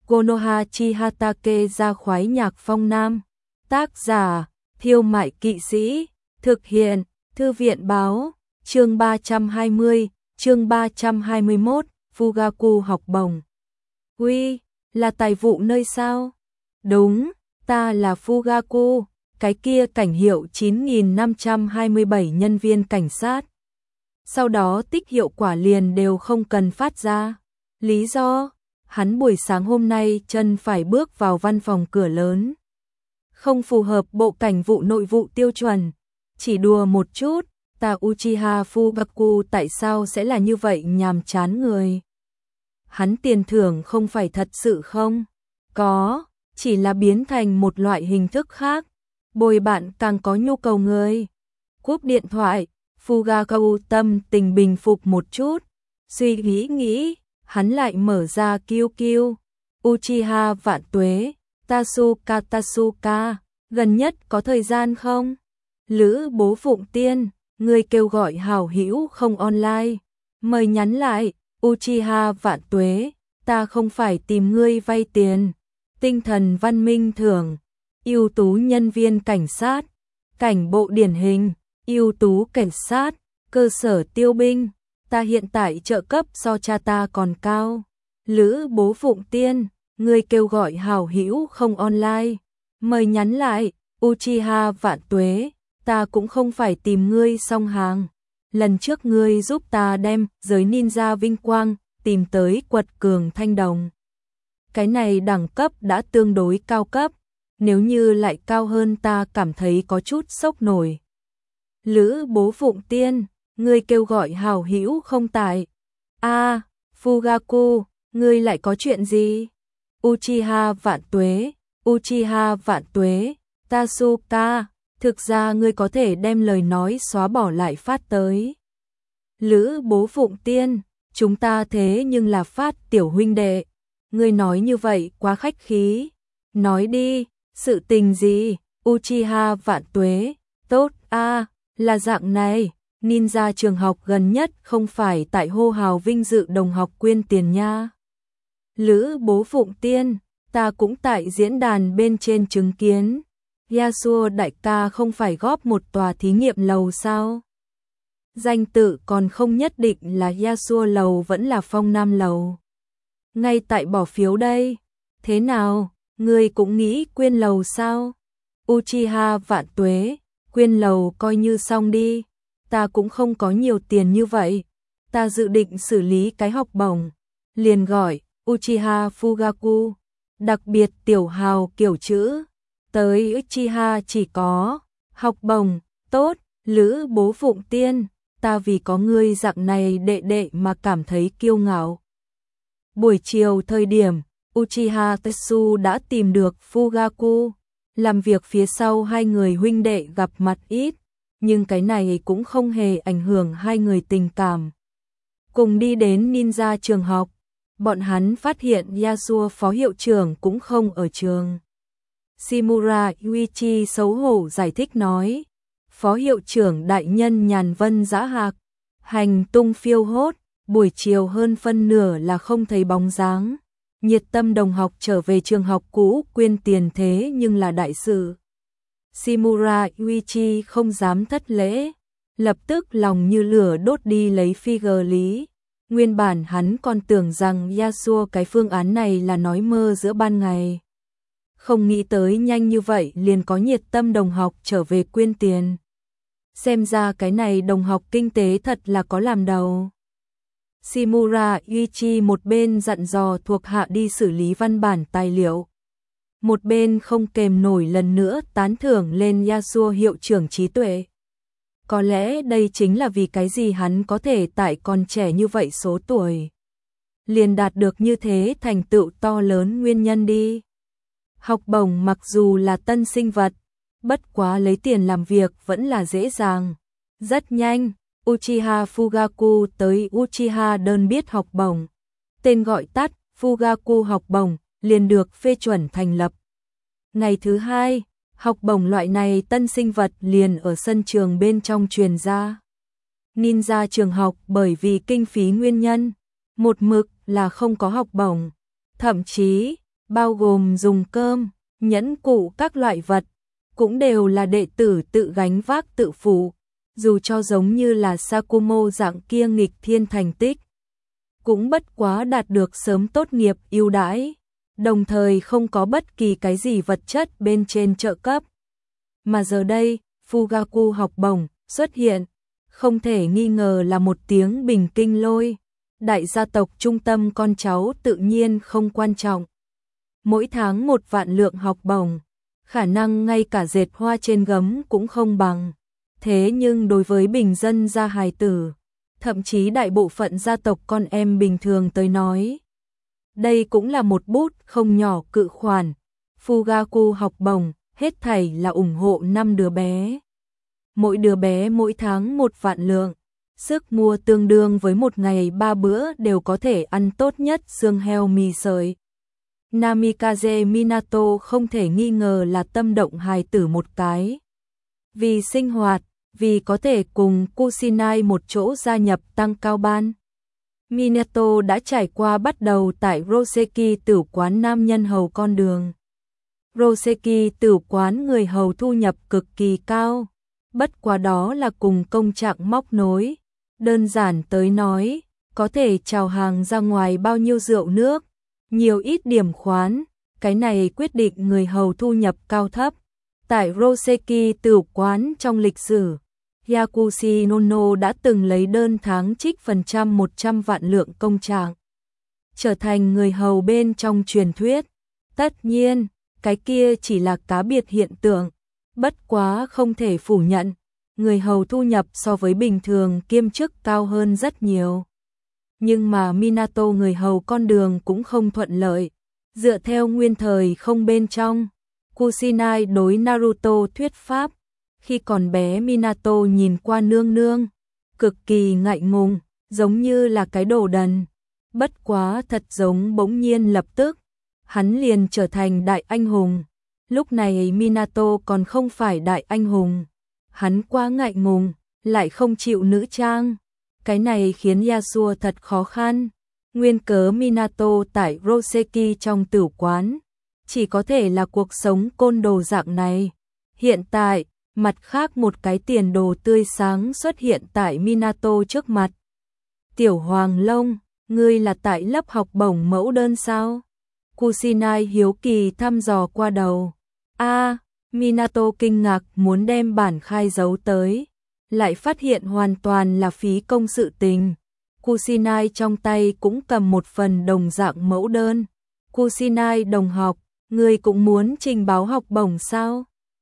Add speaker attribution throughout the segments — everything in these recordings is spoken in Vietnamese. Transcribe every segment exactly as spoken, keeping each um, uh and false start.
Speaker 1: Konoha Chihatake ra khoái nhạc phong nam. Tác giả, Thiêu Mại Kỵ Sĩ. Thực hiện, Thư viện báo. Chương ba trăm hai mươi, chương ba trăm hai mươi mốt, Fugaku học bổng. Uy, là tài vụ nơi sao? Đúng, ta là Fugaku, cái kia cảnh hiệu chín nghìn năm trăm hai mươi bảy nhân viên cảnh sát. Sau đó tích hiệu quả liền đều không cần phát ra. Lý do, hắn buổi sáng hôm nay chân phải bước vào văn phòng cửa lớn. Không phù hợp bộ cảnh vụ nội vụ tiêu chuẩn. Chỉ đùa một chút, ta Uchiha Fugaku tại sao sẽ là như vậy nhàm chán người? Hắn tiền thưởng không phải thật sự không? Có, chỉ là biến thành một loại hình thức khác. Bồi bạn càng có nhu cầu người. Cúp điện thoại, Fugaku tâm tình bình phục một chút. Suy nghĩ nghĩ, hắn lại mở ra Q Q. Uchiha vạn tuế, Tasuka Tasuka, gần nhất có thời gian không? Lữ bố Phụng Tiên, người kêu gọi hảo hữu không online. Mời nhắn lại, Uchiha vạn tuế, ta không phải tìm ngươi vay tiền. Tinh thần văn minh thưởng, ưu tú nhân viên cảnh sát, cảnh bộ điển hình, ưu tú cảnh sát, cơ sở tiêu binh, ta hiện tại trợ cấp so cha ta còn cao. Lữ bố Phụng Tiên, người kêu gọi hảo hữu không online. Mời nhắn lại, Uchiha vạn tuế, ta cũng không phải tìm ngươi song hàng. Lần trước ngươi giúp ta đem giới ninja vinh quang tìm tới quật cường thanh đồng. Cái này đẳng cấp đã tương đối cao cấp, nếu như lại cao hơn ta cảm thấy có chút sốc nổi. Lữ bố Phụng Tiên, ngươi kêu gọi hảo hữu không tại. A, à, Fugaku, ngươi lại có chuyện gì? Uchiha vạn tuế, Uchiha vạn tuế, Tasuka, thực ra ngươi có thể đem lời nói xóa bỏ lại phát tới. Lữ bố Phụng Tiên, chúng ta thế nhưng là phát tiểu huynh đệ. Ngươi nói như vậy quá khách khí. Nói đi, sự tình gì? Uchiha vạn tuế, tốt a, à, là dạng này, ninja trường học gần nhất không phải tại hô hào vinh dự đồng học quyên tiền nha. Lữ bố Phụng Tiên, ta cũng tại diễn đàn bên trên chứng kiến. Yasuo đại ca không phải góp một tòa thí nghiệm lầu sao? Danh tự còn không nhất định là Yasuo lầu vẫn là Phong Nam lầu. Ngay tại bỏ phiếu đây. Thế nào, ngươi cũng nghĩ quyên lầu sao? Uchiha vạn tuế, quyên lầu coi như xong đi. Ta cũng không có nhiều tiền như vậy. Ta dự định xử lý cái học bổng. Liền gọi Uchiha Fugaku. Đặc biệt tiểu hào kiểu chữ. Tới Uchiha chỉ có học bổng, tốt, Lữ bố Phụng Tiên, ta vì có ngươi dạng này đệ đệ mà cảm thấy kiêu ngạo. Buổi chiều thời điểm, Uchiha Tetsu đã tìm được Fugaku, làm việc phía sau hai người huynh đệ gặp mặt ít, nhưng cái này cũng không hề ảnh hưởng hai người tình cảm. Cùng đi đến ninja trường học, bọn hắn phát hiện Yasuo phó hiệu trưởng cũng không ở trường. Shimura Yuichi xấu hổ giải thích nói, phó hiệu trưởng đại nhân nhàn vân dã hạc, hành tung phiêu hốt, buổi chiều hơn phân nửa là không thấy bóng dáng. Nhiệt tâm đồng học trở về trường học cũ quyên tiền thế nhưng là đại sự. Shimura Yuichi không dám thất lễ, lập tức lòng như lửa đốt đi lấy figure lý. Nguyên bản hắn còn tưởng rằng Yasuo cái phương án này là nói mơ giữa ban ngày. Không nghĩ tới nhanh như vậy liền có nhiệt tâm đồng học trở về quyên tiền. Xem ra cái này đồng học kinh tế thật là có làm đầu. Shimura Yuichi một bên dặn dò thuộc hạ đi xử lý văn bản tài liệu. Một bên không kềm nổi lần nữa tán thưởng lên Yasuo hiệu trưởng trí tuệ. Có lẽ đây chính là vì cái gì hắn có thể tại còn trẻ như vậy số tuổi. Liền đạt được như thế thành tựu to lớn nguyên nhân đi. Học bổng mặc dù là tân sinh vật, bất quá lấy tiền làm việc vẫn là dễ dàng. Rất nhanh, Uchiha Fugaku tới Uchiha đơn biết học bổng. Tên gọi tắt, Fugaku học bổng, liền được phê chuẩn thành lập. Ngày thứ hai, học bổng loại này tân sinh vật liền ở sân trường bên trong truyền ra. Ninja trường học bởi vì kinh phí nguyên nhân, một mực là không có học bổng. Thậm chí, bao gồm dùng cơm, nhẫn cụ các loại vật, cũng đều là đệ tử tự gánh vác tự phụ, dù cho giống như là Sakumo dạng kia nghịch thiên thành tích, cũng bất quá đạt được sớm tốt nghiệp ưu đãi, đồng thời không có bất kỳ cái gì vật chất bên trên trợ cấp. Mà giờ đây, Fugaku học bổng xuất hiện, không thể nghi ngờ là một tiếng bình kinh lôi. Đại gia tộc trung tâm con cháu tự nhiên không quan trọng. Mỗi tháng một vạn lượng học bổng, khả năng ngay cả dệt hoa trên gấm cũng không bằng. Thế nhưng đối với bình dân gia hài tử, thậm chí đại bộ phận gia tộc con em bình thường tới nói, đây cũng là một bút không nhỏ cự khoản. Fugaku học bổng, hết thảy là ủng hộ năm đứa bé. Mỗi đứa bé mỗi tháng một vạn lượng, sức mua tương đương với một ngày ba bữa đều có thể ăn tốt nhất xương heo mì sợi. Namikaze Minato không thể nghi ngờ là tâm động hài tử một cái. Vì sinh hoạt, vì có thể cùng Kusinai một chỗ gia nhập tăng cao ban, Minato đã trải qua bắt đầu tại Roseki tử quán nam nhân hầu con đường. Roseki tử quán người hầu thu nhập cực kỳ cao, bất quá đó là cùng công trạng móc nối. Đơn giản tới nói, có thể chào hàng ra ngoài bao nhiêu rượu nước, nhiều ít điểm khoán, cái này quyết định người hầu thu nhập cao thấp. Tại Roseki tử quán trong lịch sử, Yakushi Nono đã từng lấy đơn tháng trích phần trăm một trăm vạn lượng công trạng, trở thành người hầu bên trong truyền thuyết. Tất nhiên, cái kia chỉ là cá biệt hiện tượng, bất quá không thể phủ nhận, người hầu thu nhập so với bình thường kiêm chức cao hơn rất nhiều. Nhưng mà Minato người hầu con đường cũng không thuận lợi, dựa theo nguyên thời không bên trong, Kusinai đối Naruto thuyết pháp, khi còn bé Minato nhìn qua nương nương, cực kỳ ngại ngùng, giống như là cái đồ đần. Bất quá thật giống bỗng nhiên lập tức, hắn liền trở thành đại anh hùng. Lúc này Minato còn không phải đại anh hùng, hắn quá ngại ngùng, lại không chịu nữ trang. Cái này khiến Yasuo thật khó khăn. Nguyên cớ Minato tại Roseki trong tử quán, chỉ có thể là cuộc sống côn đồ dạng này. Hiện tại, mặt khác một cái tiền đồ tươi sáng xuất hiện tại Minato trước mặt. Tiểu Hoàng Long, ngươi là tại lớp học bổng mẫu đơn sao? Kusinai hiếu kỳ thăm dò qua đầu. A, à, Minato kinh ngạc muốn đem bản khai giấu tới, lại phát hiện hoàn toàn là phí công sự tình. Kusinai trong tay cũng cầm một phần đồng dạng mẫu đơn. Kusinai đồng học, ngươi cũng muốn trình báo học bổng sao?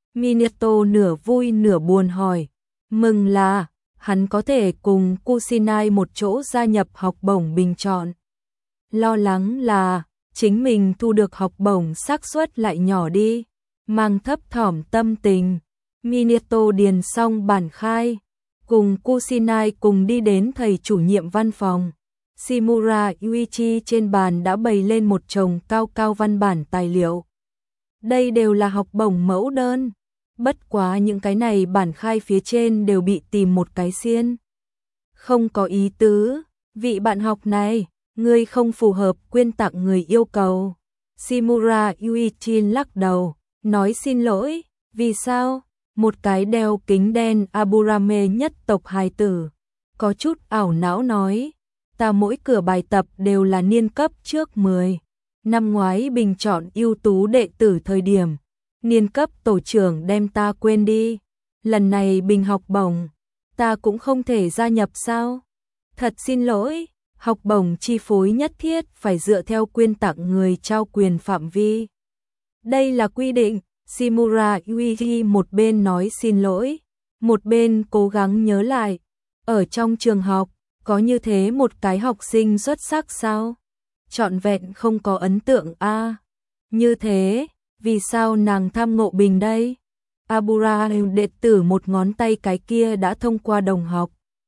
Speaker 1: Minato nửa vui nửa buồn hỏi. Mừng là, hắn có thể cùng Kusinai một chỗ gia nhập học bổng bình chọn. Lo lắng là, chính mình thu được học bổng xác suất lại nhỏ đi. Mang thấp thỏm tâm tình, Minato điền xong bản khai, cùng Kusinai cùng đi đến thầy chủ nhiệm văn phòng. Shimura Yuichi trên bàn đã bày lên một chồng cao cao văn bản tài liệu. Đây đều là học bổng mẫu đơn, bất quá những cái này bản khai phía trên đều bị tìm một cái xiên. Không có ý tứ, vị bạn học này, ngươi không phù hợp quyên tặng người yêu cầu. Shimura Yuichi lắc đầu, nói xin lỗi. Vì sao? Một cái đeo kính đen Aburame nhất tộc hài tử, có chút ảo não nói, ta mỗi cửa bài tập đều là niên cấp trước mười. Năm ngoái bình chọn ưu tú đệ tử thời điểm, niên cấp tổ trưởng đem ta quên đi. Lần này bình học bổng, ta cũng không thể gia nhập sao? Thật xin lỗi, học bổng chi phối nhất thiết phải dựa theo quyên tặng người trao quyền phạm vi. Đây là quy định. Shimura Yuichi một bên nói xin lỗi, một bên cố gắng nhớ lại, ở trong trường học, có như thế một cái học sinh xuất sắc sao? Trọn vẹn không có ấn tượng a. À, như thế, vì sao nàng tham ngộ bình đây? Abura đệ tử một ngón tay cái kia đã thông qua đồng học.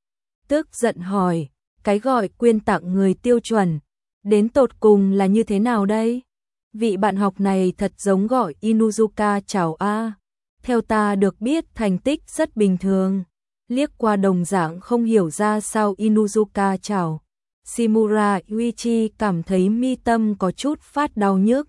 Speaker 1: Tức giận hỏi, cái gọi quyên tặng người tiêu chuẩn, đến tột cùng là như thế nào đây? Vị bạn học này thật giống gọi Inuzuka chào a. Theo ta được biết thành tích rất bình thường. Liếc qua đồng dạng không hiểu ra sao Inuzuka chào. Shimura Yuichi cảm thấy mi tâm có chút phát đau nhức.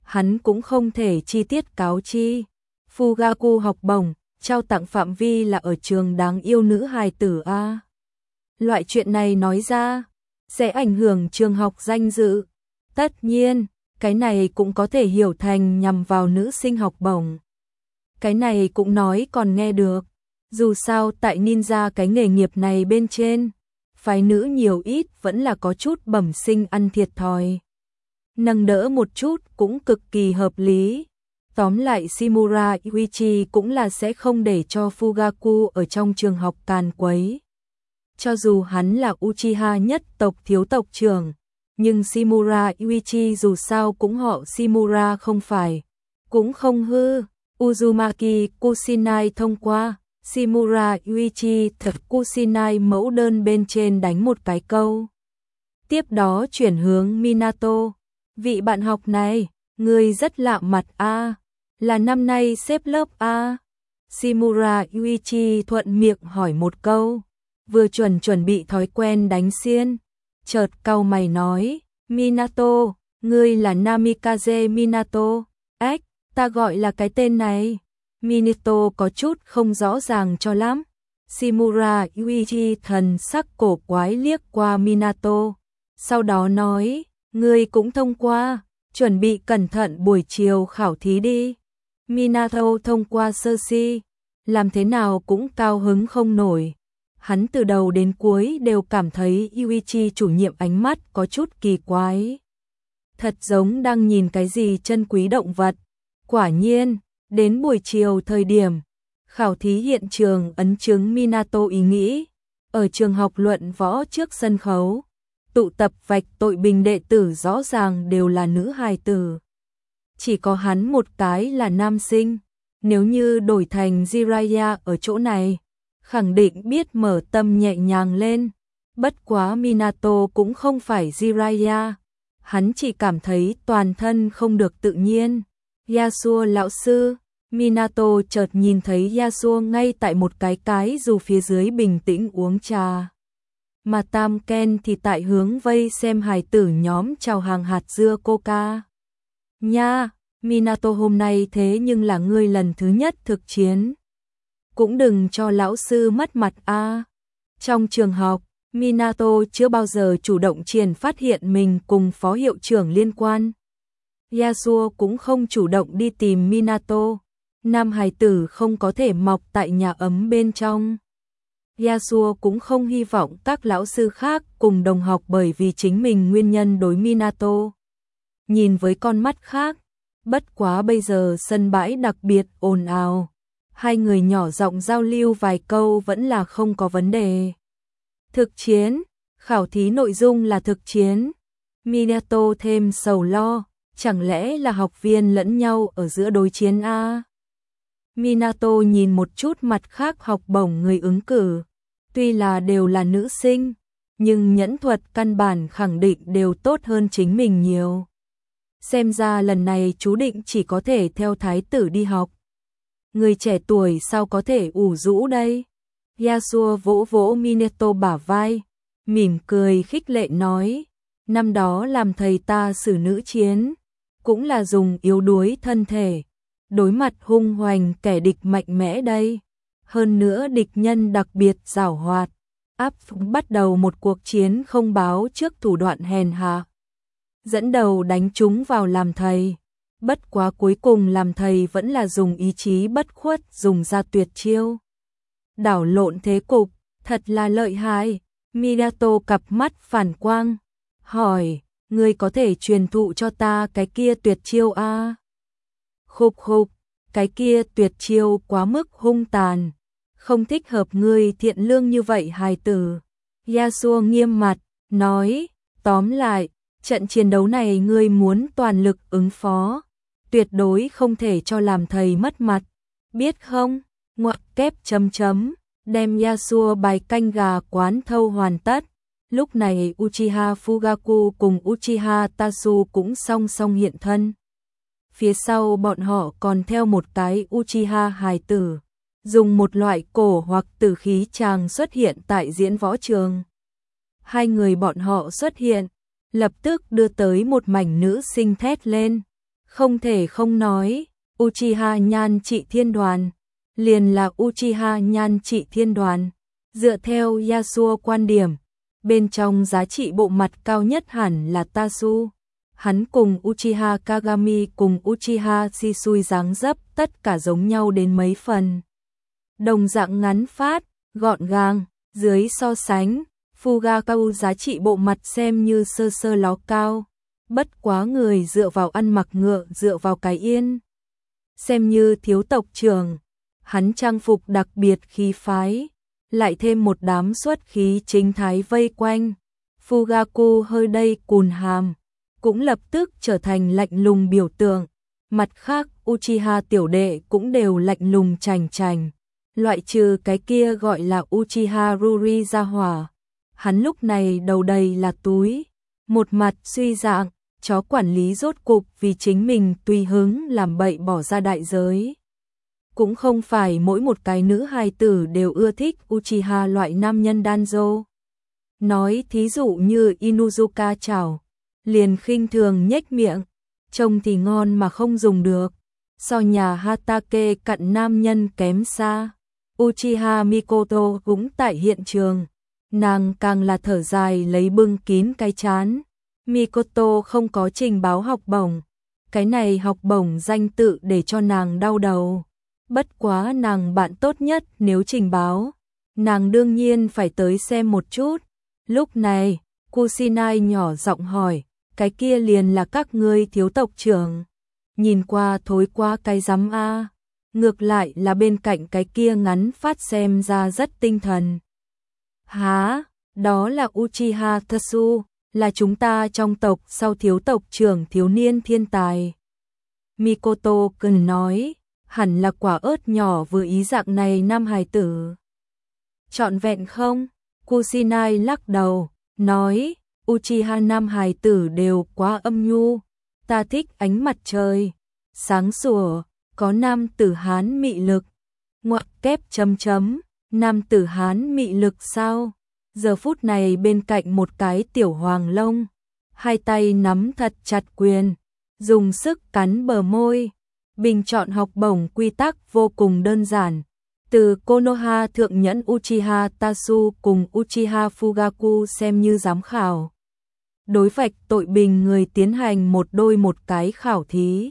Speaker 1: hắn cũng không thể chi tiết cáo chi. Fugaku học bổng, trao tặng phạm vi là ở trường đáng yêu nữ hài tử a. Loại chuyện này nói ra, sẽ ảnh hưởng trường học danh dự. Tất nhiên, cái này cũng có thể hiểu thành nhằm vào nữ sinh học bổng. Cái này cũng nói còn nghe được. Dù sao tại ninja cái nghề nghiệp này bên trên, phái nữ nhiều ít vẫn là có chút bẩm sinh ăn thiệt thòi. Nâng đỡ một chút cũng cực kỳ hợp lý. Tóm lại Shimura Yuichi cũng là sẽ không để cho Fugaku ở trong trường học càn quấy. Cho dù hắn là Uchiha nhất tộc thiếu tộc trưởng, nhưng Shimura Yuichi dù sao cũng họ Shimura không phải, cũng không hư. Uzumaki Kusinai thông qua, Shimura Yuichi thật Kusinai mẫu đơn bên trên đánh một cái câu. Tiếp đó chuyển hướng Minato. Vị bạn học này, người rất lạ mặt a, là năm nay xếp lớp A. Shimura Yuichi thuận miệng hỏi một câu, vừa chuẩn chuẩn bị thói quen đánh xiên, chợt cau mày nói, Minato, ngươi là Namikaze Minato. Ếch, ta gọi là cái tên này. Minato có chút không rõ ràng cho lắm. Shimura Yuichi thần sắc cổ quái liếc qua Minato, sau đó nói, ngươi cũng thông qua, chuẩn bị cẩn thận buổi chiều khảo thí đi. Minato thông qua sơ si, làm thế nào cũng cao hứng không nổi. Hắn từ đầu đến cuối đều cảm thấy Yuichi chủ nhiệm ánh mắt có chút kỳ quái. Thật giống đang nhìn cái gì chân quý động vật. Quả nhiên, đến buổi chiều thời điểm, khảo thí hiện trường ấn chứng Minato ý nghĩ. Ở trường học luận võ trước sân khấu, tụ tập vạch tội bình đệ tử rõ ràng đều là nữ hài tử. Chỉ có hắn một cái là nam sinh. Nếu như đổi thành Jiraiya ở chỗ này, khẳng định biết mở tâm nhẹ nhàng lên. Bất quá Minato cũng không phải Jiraiya. Hắn chỉ cảm thấy toàn thân không được tự nhiên. Yasuo lão sư, Minato chợt nhìn thấy Yasuo ngay tại một cái cái dù phía dưới bình tĩnh uống trà. Mà Tam Ken thì tại hướng vây xem hài tử nhóm chào hàng hạt dưa coca. Nha, Minato hôm nay thế nhưng là ngươi lần thứ nhất thực chiến. Cũng đừng cho lão sư mất mặt a. Trong trường học, Minato chưa bao giờ chủ động triển phát hiện mình cùng phó hiệu trưởng liên quan. Yasuo cũng không chủ động đi tìm Minato. Nam hài tử không có thể mọc tại nhà ấm bên trong. Yasuo cũng không hy vọng các lão sư khác cùng đồng học bởi vì chính mình nguyên nhân đối Minato nhìn với con mắt khác. Bất quá bây giờ sân bãi đặc biệt ồn ào, hai người nhỏ giọng giao lưu vài câu vẫn là không có vấn đề. Thực chiến, khảo thí nội dung là thực chiến. Minato thêm sầu lo, chẳng lẽ là học viên lẫn nhau ở giữa đối chiến a? Minato nhìn một chút mặt khác học bổng người ứng cử, tuy là đều là nữ sinh, nhưng nhẫn thuật căn bản khẳng định đều tốt hơn chính mình nhiều. Xem ra lần này chú định chỉ có thể theo thái tử đi học. Người trẻ tuổi sao có thể ủ rũ đây? Yasuo vỗ vỗ Minato bả vai, mỉm cười khích lệ nói, năm đó làm thầy ta xử nữ chiến, cũng là dùng yếu đuối thân thể, đối mặt hung hoành kẻ địch mạnh mẽ đây. Hơn nữa địch nhân đặc biệt giảo hoạt, áp bắt đầu một cuộc chiến không báo trước thủ đoạn hèn hạ. Dẫn đầu đánh chúng vào làm thầy. Bất quá cuối cùng làm thầy vẫn là dùng ý chí bất khuất dùng ra tuyệt chiêu. Đảo lộn thế cục, thật là lợi hại. Minato cặp mắt phản quang, hỏi, ngươi có thể truyền thụ cho ta cái kia tuyệt chiêu a? À? Khục khục, cái kia tuyệt chiêu quá mức hung tàn, không thích hợp ngươi thiện lương như vậy hài tử. Yasuo nghiêm mặt, nói, tóm lại, trận chiến đấu này ngươi muốn toàn lực ứng phó, tuyệt đối không thể cho làm thầy mất mặt, biết không? Ngoặc kép chấm chấm, đem Yasuo bài canh gà quán thâu hoàn tất. Lúc này Uchiha Fugaku cùng Uchiha Tasu cũng song song hiện thân. Phía sau bọn họ còn theo một cái Uchiha hài tử, dùng một loại cổ hoặc tử khí chàng xuất hiện tại diễn võ trường. Hai người bọn họ xuất hiện, lập tức đưa tới một mảnh nữ sinh thét lên, Không thể không nói, Uchiha Nhan Trị Thiên Đoàn liền là Uchiha Nhan Trị Thiên Đoàn. Dựa theo Yasuo quan điểm, bên trong giá trị bộ mặt cao nhất hẳn là Tatsu. Hắn cùng Uchiha Kagami cùng Uchiha Shisui dáng dấp tất cả giống nhau đến mấy phần. Đồng dạng ngắn phát, gọn gàng, dưới so sánh, Fugakau giá trị bộ mặt xem như sơ sơ ló cao. Bất quá người dựa vào ăn mặc ngựa dựa vào cái yên. Xem như thiếu tộc trưởng, hắn trang phục đặc biệt khí phái, lại thêm một đám xuất khí chính thái vây quanh. Fugaku hơi đây cùn hàm, cũng lập tức trở thành lạnh lùng biểu tượng. Mặt khác, Uchiha tiểu đệ cũng đều lạnh lùng chành chành. Loại trừ cái kia gọi là Uchiha Ruri gia hỏa. Hắn lúc này đầu đầy là túi, một mặt suy dạng, chó quản lý rốt cục vì chính mình tùy hứng làm bậy bỏ ra đại giới. Cũng không phải mỗi một cái nữ hài tử đều ưa thích Uchiha loại nam nhân danzo. Nói thí dụ như Inuzuka chảo, liền khinh thường nhếch miệng, trông thì ngon mà không dùng được. So nhà Hatake cặn nam nhân kém xa. Uchiha Mikoto cũng tại hiện trường, nàng càng là thở dài lấy bưng kín cái chán. Mikoto không có trình báo học bổng, cái này học bổng danh tự để cho nàng đau đầu. Bất quá nàng bạn tốt nhất nếu trình báo, nàng đương nhiên phải tới xem một chút. Lúc này, Kusinai nhỏ giọng hỏi, cái kia liền là các ngươi thiếu tộc trưởng. Nhìn qua thối qua cái rắm a. Ngược lại là bên cạnh cái kia ngắn phát xem ra rất tinh thần. Hả, đó là Uchiha Tatsu, là chúng ta trong tộc sau thiếu tộc trưởng thiếu niên thiên tài. Mikoto cần nói, hẳn là quả ớt nhỏ vừa ý dạng này nam hài tử. Trọn vẹn không? Kusinai lắc đầu, nói, Uchiha nam hài tử đều quá âm nhu, ta thích ánh mặt trời, sáng sủa, có nam tử Hán mị lực. Ngoặc kép chấm chấm, nam tử Hán mị lực sao? Giờ phút này bên cạnh một cái tiểu hoàng lông, hai tay nắm thật chặt quyền, dùng sức cắn bờ môi. Bình chọn học bổng quy tắc vô cùng đơn giản. Từ Konoha thượng nhẫn Uchiha Tatsu cùng Uchiha Fugaku xem như giám khảo. Đối vạch tội bình người tiến hành một đôi một cái khảo thí.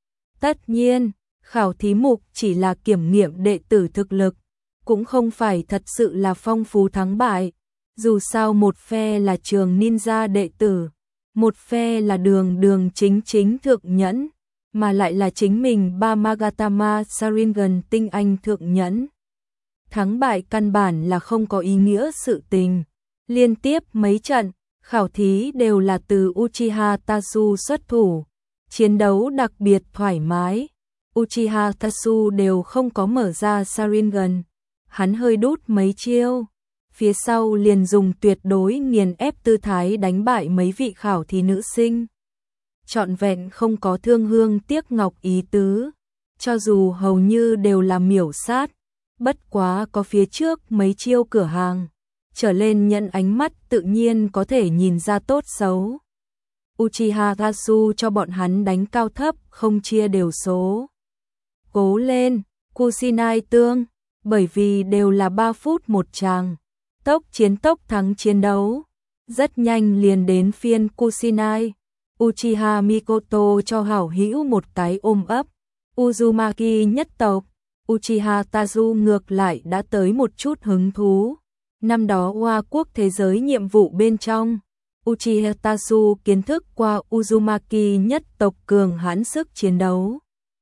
Speaker 1: Tất nhiên, khảo thí mục chỉ là kiểm nghiệm đệ tử thực lực, cũng không phải thật sự là phong phú thắng bại. Dù sao một phe là trường ninja đệ tử, một phe là đường đường chính chính thượng nhẫn, mà lại là chính mình ba Magatama Sharingan tinh anh thượng nhẫn. Thắng bại căn bản là không có ý nghĩa sự tình. Liên tiếp mấy trận, khảo thí đều là từ Uchiha Tatsu xuất thủ, chiến đấu đặc biệt thoải mái. Uchiha Tatsu đều không có mở ra Sharingan, hắn hơi đút mấy chiêu, phía sau liền dùng tuyệt đối nghiền ép tư thái đánh bại mấy vị khảo thí nữ sinh. Trọn vẹn không có thương hương tiếc ngọc ý tứ, cho dù hầu như đều là miểu sát, bất quá có phía trước mấy chiêu cửa hàng, trở lên nhận ánh mắt tự nhiên có thể nhìn ra tốt xấu. Uchiha Tatsu cho bọn hắn đánh cao thấp không chia đều số. Cố lên, Kusinai tương, bởi vì đều là ba phút một tràng, tốc chiến tốc thắng chiến đấu. Rất nhanh liền đến phiên Kusinai. Uchiha Mikoto cho hảo hữu một cái ôm ấp. Uzumaki nhất tộc, Uchiha Tatsu ngược lại đã tới một chút hứng thú. Năm đó Hoa quốc thế giới nhiệm vụ bên trong, Uchiha Tatsu kiến thức qua Uzumaki nhất tộc cường hãn sức chiến đấu.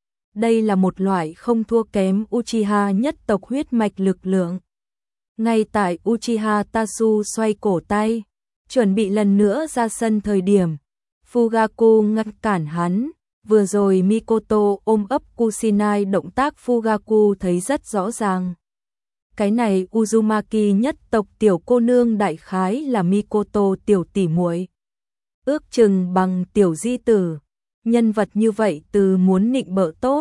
Speaker 1: Đây là một loại không thua kém Uchiha nhất tộc huyết mạch lực lượng. Ngay tại Uchiha Tatsu xoay cổ tay, chuẩn bị lần nữa ra sân thời điểm, Fugaku ngăn cản hắn. Vừa rồi Mikoto ôm ấp Kusinai, động tác Fugaku thấy rất rõ ràng. Cái này Uzumaki nhất tộc tiểu cô nương đại khái là Mikoto tiểu tỷ muội, ước chừng bằng tiểu di tử. Nhân vật như vậy từ muốn nịnh bợ tốt,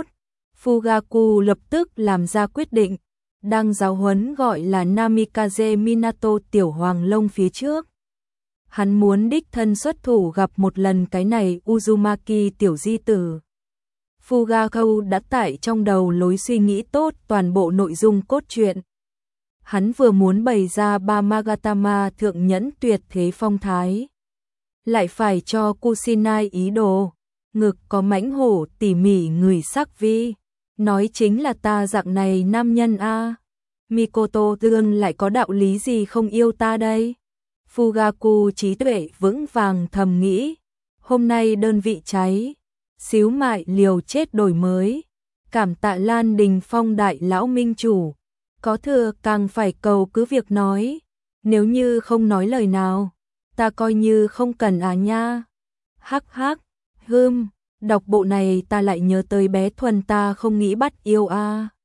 Speaker 1: Fugaku lập tức làm ra quyết định, đang giáo huấn gọi là Namikaze Minato tiểu hoàng lông phía trước. Hắn muốn đích thân xuất thủ gặp một lần cái này Uzumaki tiểu di tử. Fugakau đã tải trong đầu lối suy nghĩ tốt toàn bộ nội dung cốt truyện. Hắn vừa muốn bày ra ba Magatama thượng nhẫn tuyệt thế phong thái, lại phải cho Kusinai ý đồ, ngực có mãnh hổ tỉ mỉ người sắc vi, nói chính là ta dạng này nam nhân a. Mikoto tương lại có đạo lý gì không yêu ta đây? Fugaku trí tuệ vững vàng thầm nghĩ, hôm nay đơn vị cháy, xíu mại liều chết đổi mới, cảm tạ Lan Đình Phong đại lão minh chủ, có thừa càng phải cầu cứ việc nói, nếu như không nói lời nào, ta coi như không cần à nha. Hắc hắc, hưm, đọc bộ này ta lại nhớ tới bé Thuần ta không nghĩ bắt yêu a.